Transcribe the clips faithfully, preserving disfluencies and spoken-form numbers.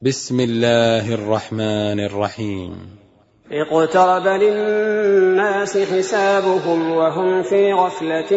بسم الله الرحمن الرحيم. اقترب للناس حسابهم وهم في غفلة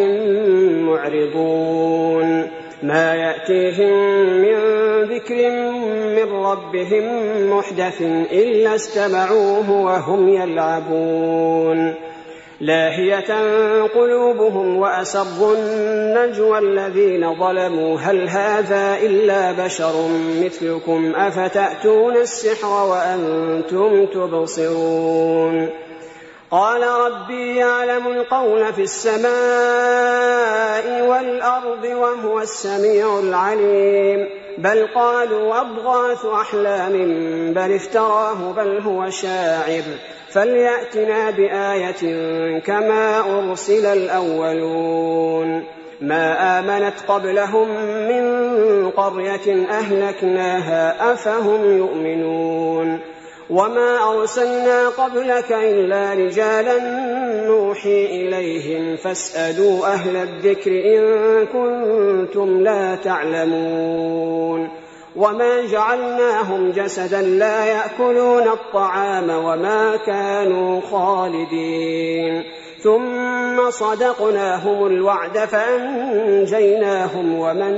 معرضون ما يأتيهم من ذكر من ربهم محدث إلا استمعوه وهم يلعبون لاهية قلوبهم وأسروا النجوى الذين ظلموا هل هذا إلا بشر مثلكم أفتأتون السحر وأنتم تبصرون قال ربي يعلم القول في السماء والأرض وهو السميع العليم بل قالوا أضغاث أحلام بل افتراه بل هو شاعر فليأتنا بآية كما أرسل الأولون ما آمنت قبلهم من قرية أهلكناها أفهم يؤمنون وما أرسلنا قبلك إلا رجالا نوحي إليهم فاسألوا أهل الذكر إن كنتم لا تعلمون وما جعلناهم جسدا لا يأكلون الطعام وما كانوا خالدين ثم صدقناهم الوعد فأنجيناهم ومن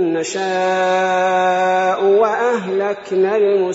نشاء وأهلكنا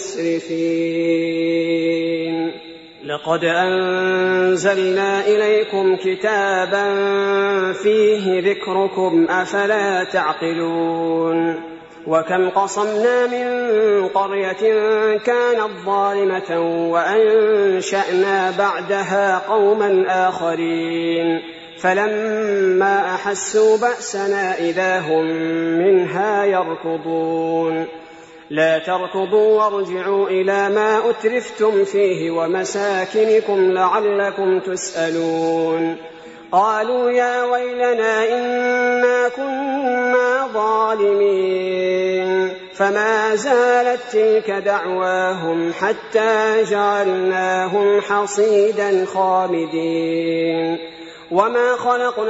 المسرفين لقد أنزلنا إليكم كتابا فيه ذكركم أفلا تعقلون وكم قصمنا من قرية كانت ظالمة وأنشأنا بعدها قوما آخرين فلما أحسوا بأسنا إذا هم منها يركضون لا تركضوا وارجعوا إلى ما أترفتم فيه ومساكنكم لعلكم تسألون قالوا يا ويلنا إنا كنا ظالمين فما زالت تلك دعواهم حتى جعلناهم حصيدا خامدين وما خلقنا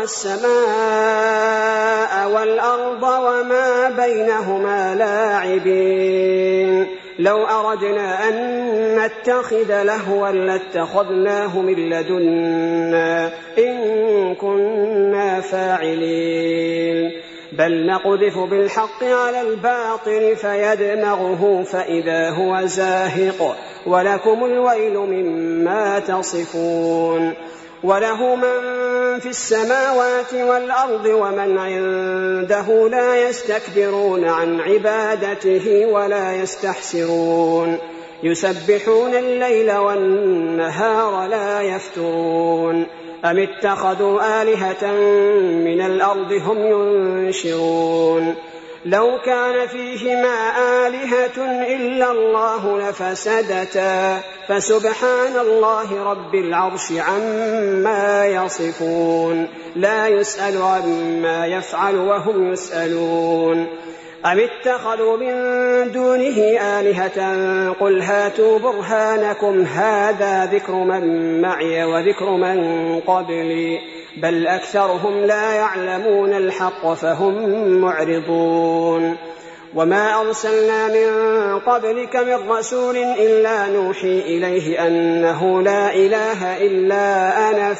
السماء والأرض وما بينهما لاعبين لو أردنا أن نتخذ لهوا لاتخذناه من لدنا إن كنا فاعلين بل نقذف بالحق على الباطل فيدمغه فإذا هو زاهق ولكم الويل مما تصفون وله من في السماوات والأرض ومن عنده لا يستكبرون عن عبادته ولا يستحسرون يسبحون الليل والنهار لا يفترون أم اتخذوا آلهة من الأرض هم ينشرون لو كان فيهما آلهة إلا الله لفسدتا فسبحان الله رب العرش عما يصفون لا يسأل عما يفعل وهم يسألون أم اتخذوا من دونه آلهة قل هاتوا برهانكم هذا ذكر من معي وذكر من قبلي بل أكثرهم لا يعلمون الحق فهم معرضون وما أرسلنا من قبلك من رسول إلا نوحي إليه أنه لا إله إلا أنا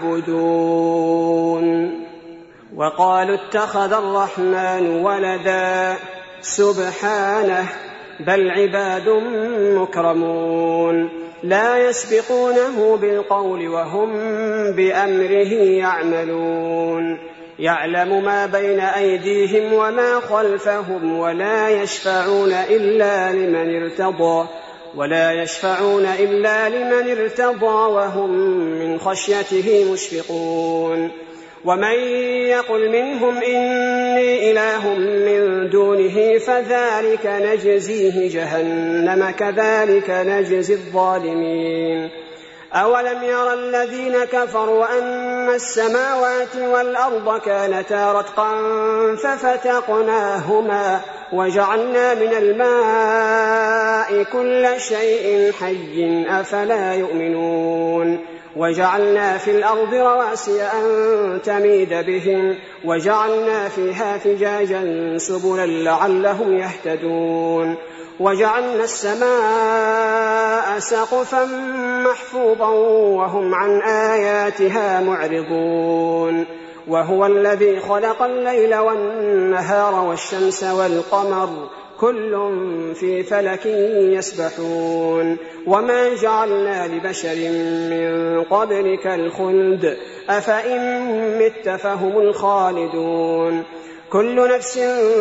فاعبدون وقالوا اتخذ الرحمن ولدا سبحانه بل عباد مكرمون لا يسبقونه بالقول وهم بأمره يعملون يعلم ما بين أيديهم وما خلفهم ولا يشفعون إلا لمن ارتضى ولا يشفعون إلا لمن ارتضى وهم من خشيته مشفقون ومن يقل منهم إني إله من دونه فذلك نجزيه جهنم كذلك نجزي الظالمين أولم يرى الذين كفروا أن السماوات والأرض كانتا رتقا ففتقناهما وجعلنا من الماء كل شيء حي أفلا يؤمنون وجعلنا في الأرض رواسي أن تميد بهم وجعلنا فيها فجاجا سبلا لعلهم يهتدون وجعلنا السماء سقفا محفوظا وهم عن آياتها معرضون وهو الذي خلق الليل والنهار والشمس والقمر كل في فلك يسبحون وما جعلنا لبشر من قبلك الخلد أفإن مت فهم الخالدون كل نفس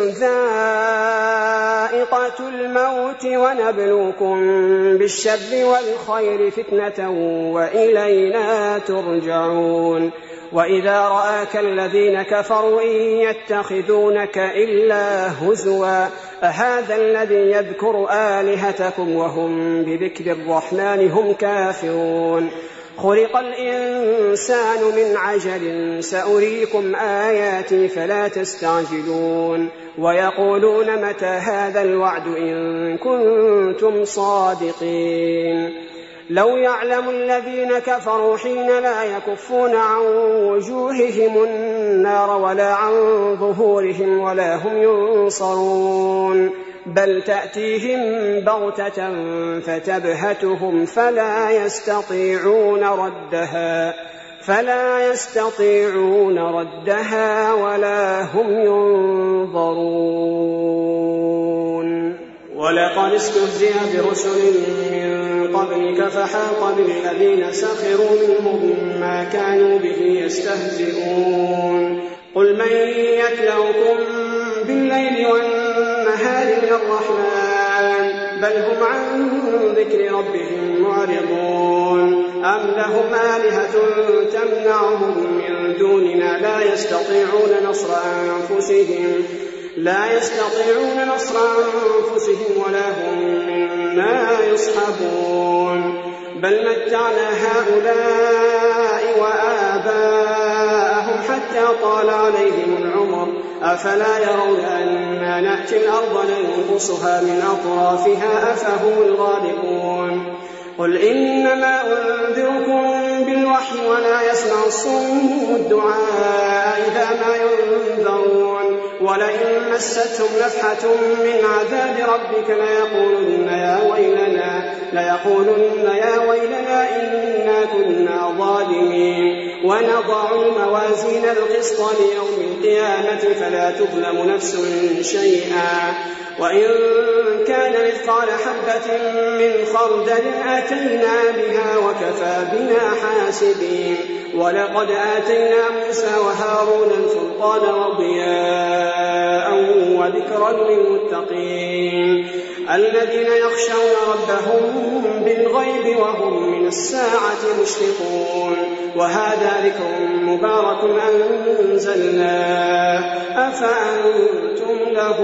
ذائقة الموت ونبلوكم بالشر والخير فتنة وإلينا ترجعون وإذا رآك الذين كفروا إن يتخذونك إلا هزوا أهذا الذي يذكر آلهتكم وهم بذكر الرحمن هم كافرون خلق الإنسان من عجل سأريكم آياتي فلا تستعجلون ويقولون متى هذا الوعد إن كنتم صادقين لو يعلم الذين كفروا حين لا يكفون عن وجوههم النار ولا عن ظهورهم ولا هم ينصرون بل تأتيهم بغتة فتبهتهم فلا يستطيعون ردها فلا يستطيعون ردها ولا هم ينظرون ولقد استهزئ برسل من قبلك فحاق بالذين سخروا منهم ما كانوا به يستهزئون قل من يكلؤكم بالليل والنهار من الرحمن بل هم عن ذكر ربهم معرضون أم لهم آلهة تمنعهم من دوننا لا يستطيعون نصر أنفسهم لا يستطيعون نصر أنفسهم ولا هم منا يصحبون بل متعنا هؤلاء وآباءهم حتى طال عليهم العمر أفلا يرون أنا نأتي الأرض ننقصها من أطرافها أفهم الغالبون قل إنما أنذركم بالوحي ولا يسمع الصم الدعاء إذا ما ينذرون ولئن مستهم نفحة من عذاب ربك ليقولن يا ويلنا ليقولن يا ويلنا إنا كنا ظالمين ونضع الموازين القسط ليوم القيامة فلا تظلم نفس شيئا وإن كان مثقال حبة من خردل أتينا بها وكفى بنا حاسبين ولقد آتينا موسى وهارون الفرقان وضياء وذكرا للمتقين الذين يخشون ربهم بالغيب وهم من الساعة مشفقون وهذا ذكر مبارك أنزلناه أفأنتم له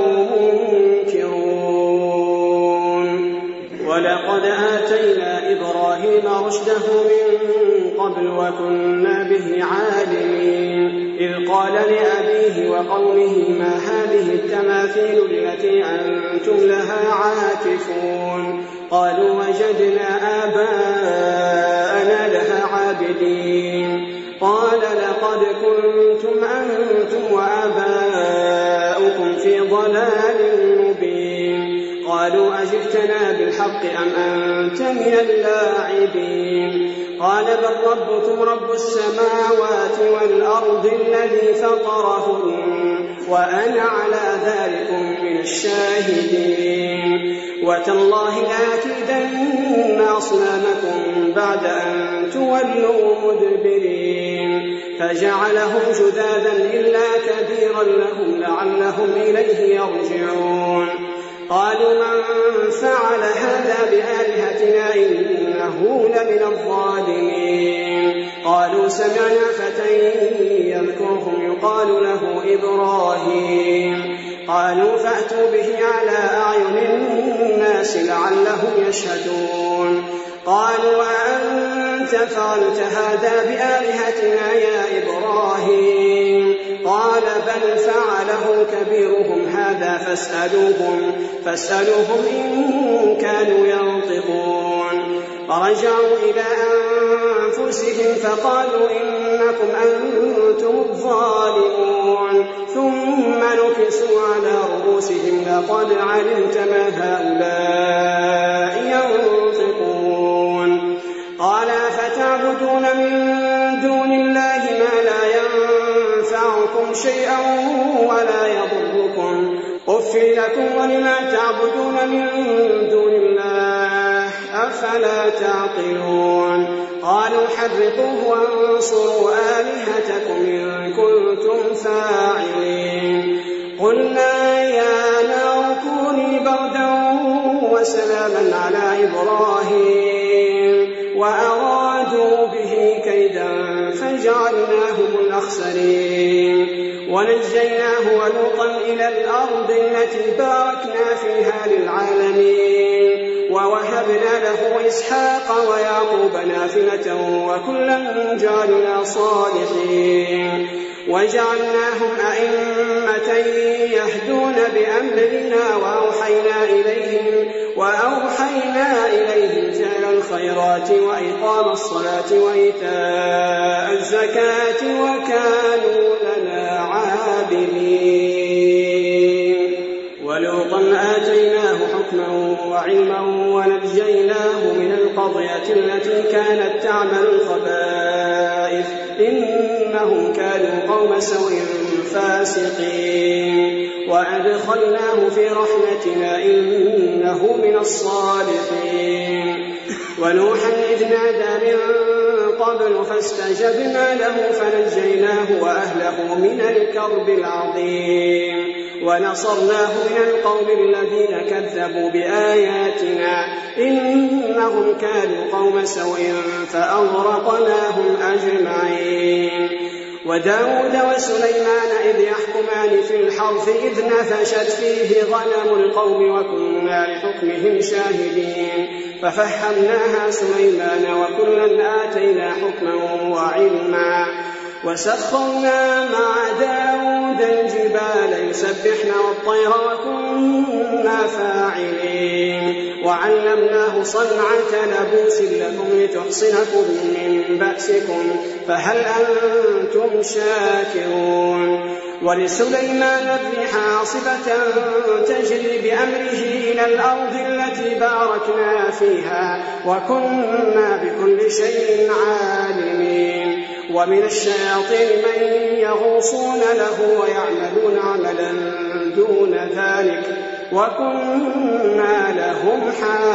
منكرون ولقد آتينا إبراهيم رشده من قبل وكنا به عالمين إذ قال لأبيه وقومه ما هذه التماثيل التي أنتم لها عاكفون قالوا وجدنا آباءنا لها عابدين قال لقد كنتم أنتم وآباؤكم في ضلال مبين قالوا أجئتنا بالحق أم أنت من اللاعبين قال بل ربكم رب السماوات والأرض الذي فطرهن وأنا على ذلك من الشاهدين وتالله لأكيدن أصنامكم بعد أن تولوا مدبرين فجعلهم جذاذا إلا كبيرا لهم لعلهم إليه يرجعون قالوا من فعل هذا بآلهتنا إنه لمن الظالمين قالوا سمعنا فتى يذكرهم يقال له إبراهيم قالوا فأتوا به على أعين الناس لعلهم يشهدون قالوا أأنت فعلت هذا بآلهتنا يا إبراهيم قال بل فعله كبيرهم هذا فاسألوهم, فاسألوهم إن كانوا فرجعوا إلى أنفسهم فقالوا إنكم أنتم الظالمون ثم نكسوا على رؤوسهم لقد علمت ما هؤلاء ينطقون قال فتعبدون من دون الله ما لا ينفعكم شيئا ولا يضركم أف لكم ولما تعبدون من دون الله أفلا تعقلون قالوا حرقوه وانصروا آلهتكم إن كنتم فاعلين قلنا يا نار كوني بردا وسلاما على إبراهيم وأرادوا به كيدا فجعلناهم الأخسرين ونجيناه ولوطا إلى الأرض التي باركنا فيها للعالمين ووهبنا له إسحاق ويعقوب نافلة وكلا جعلنا صالحين وجعلناهم أئمة يهدون بأمرنا وأوحينا إليهم, وأوحينا إليهم فعل الخيرات وإقام الصلاة وإيتاء الزكاة وكانوا لنا عابدين ولوطا آتيناه حكما وعلما ونجيناه من القرية التي كانت تعمل الخبائث إنهم كانوا قوم سوء فاسقين وأدخلناه في رحمتنا إنه من الصالحين ونوحا إذ نادى من قبل فاستجبنا له فنجيناه وأهله من الكرب العظيم ونصرناه من القوم الذين كذبوا بآياتنا إنهم كانوا قوم سوء فأغرقناهم أجمعين وداود وسليمان إذ يحكمان في الحرث إذ نفشت فيه غنم القوم وكنا لحكمهم شاهدين ففهمناها سليمان وكلا آتينا حكما وعلما وسخرنا مع داود الجبال يسبحن والطير وكنا فاعلين وعلمناه صنعة لبوس لكم لتحصنكم من بأسكم فهل أنتم شاكرون ولسليمان الريح عاصفة تجري بأمره إلى الأرض التي باركنا فيها وكنا بكل شيء عالمين ومن الشياطين من يغوصون له ويعملون عملا دون ذلك وكنا لهم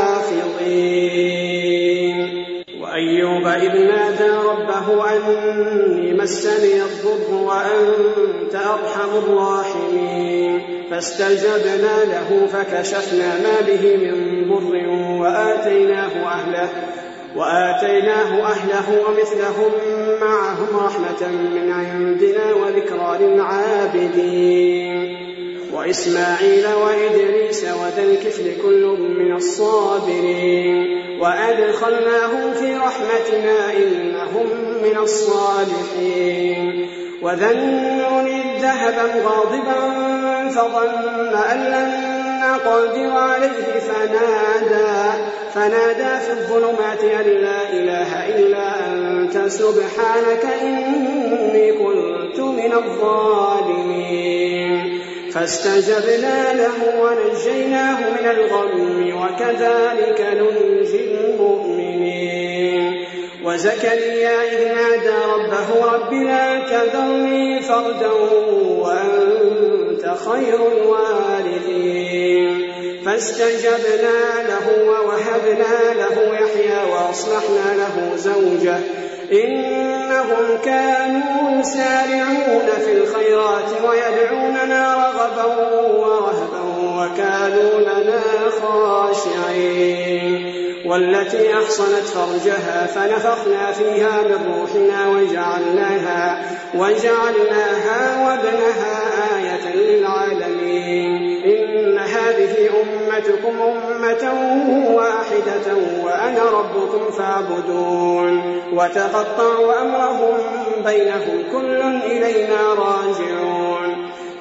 حافظين وأيوب إذ نادى ربه أني مسني الضر وأنت أرحم الراحمين فاستجبنا له فكشفنا ما به من ضر وآتيناه أهله وآتيناه أهله ومثلهم معهم رحمة من عندنا وذكرى للعابدين وإسماعيل وإدريس وذا الكفل كل من الصابرين وأدخلناهم في رحمتنا إنهم من الصالحين وذا النون إذ ذهب غاضبا فظن أن لن نقدر عليه فنادى, فنادى في الظلمات أن لا إله إلا أنت سبحانك إني كنت من الظالمين فاستجبنا له ونجيناه من الغم وكذلك ننجي المؤمنين وزكريا إذ نادى ربه رب لا تذرني فردا وأنت خير الوارثين فاستجبنا له ووهبنا له يحيى وأصلحنا له زوجه إنهم كانوا يسارعون في الخيرات ويدعوننا رغبا ورهبا وكانوا لنا خاشعين والتي أحصنت فرجها فنفخنا فيها من روحنا وجعلناها, وجعلناها وابنها آية للعالمين إن هذه أمتكم أمة واحدة وأنا ربكم فاعبدون وتقطعوا أمرهم بينهم كل إلينا راجعون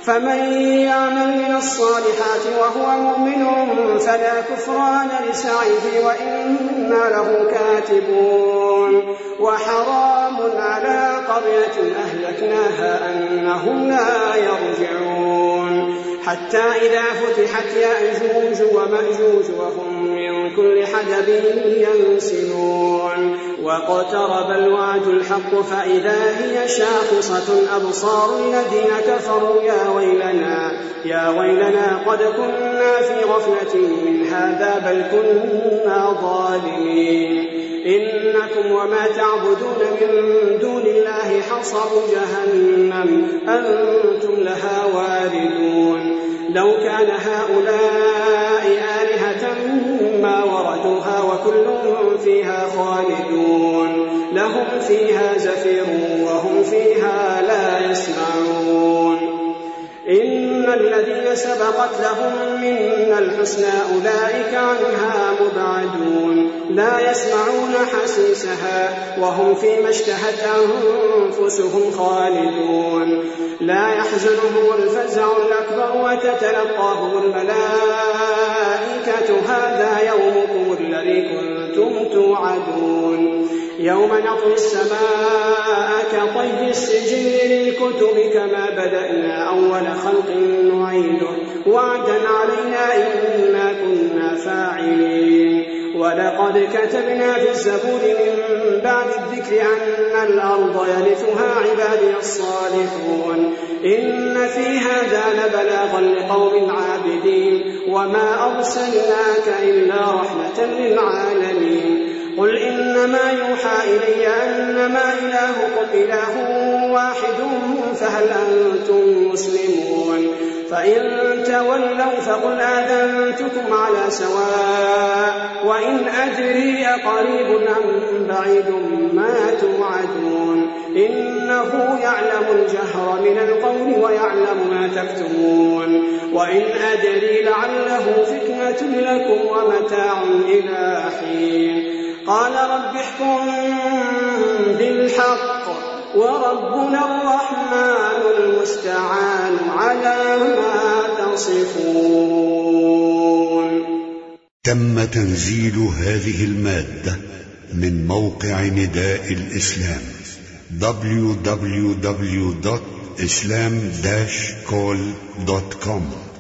فمن يعمل من الصالحات وهو مؤمن فلا كفران لسعيه وإنا له كاتبون. وحرام على قرية أهلكناها أنهم لا يرجعون حتى إذا فتحت يأجوج ومأجوج وهم من كل حدب ينسلون واقترب الوعد الحق فإذا هي شاخصة أبصار الذين كفروا يا ويلنا يا ويلنا قد كنا في غفلة من هذا بل كنا ظالمين. إنكم وما تعبدون من دون الله حصب جهنم أنتم لها واردون. لو كان هؤلاء آلهة ما وردوها وكل فيها خالدون لهم فيها زفير وهم فيها لا يسمعون. إن الذين سبقت لهم منا الحسنى أولئك عنها مبعدون لا يسمعون حسيسها وهم فيما اشتهت أنفسهم خالدون. لا يحزنهم الفزع الأكبر وتتلقاهم الملائكة هذا يومكم الذي كنتم توعدون. يوم نطوي السماء كطي السجل للكتب كما بدأنا أول خلق نعيده وعدا علينا إنا كنا فاعلين. ولقد كتبنا في الزبور من بعد الذكر أن الأرض يرثها عبادي الصالحون إن في هذا لبلاغا لقوم عابدين وما أرسلناك إلا رحمة للعالمين. قل إنما يوحى إلي أنما إلهكم إله واحد فهل أنتم مسلمون؟ فإن تولوا فقل آذنتكم على سواء وإن أدري أقريب أم بعيد ما توعدون. إنه يعلم الجهر من القول ويعلم ما تكتمون. وإن أدري لعله فتنة لكم ومتاع إلى حين. قال رب احكم بالحق وربنا الرحمن المستعان على ما تصفون. تم تنزيل هذه المادة من موقع نداء الإسلام دبليو دبليو دبليو دوت إسلام داش كول دوت كوم.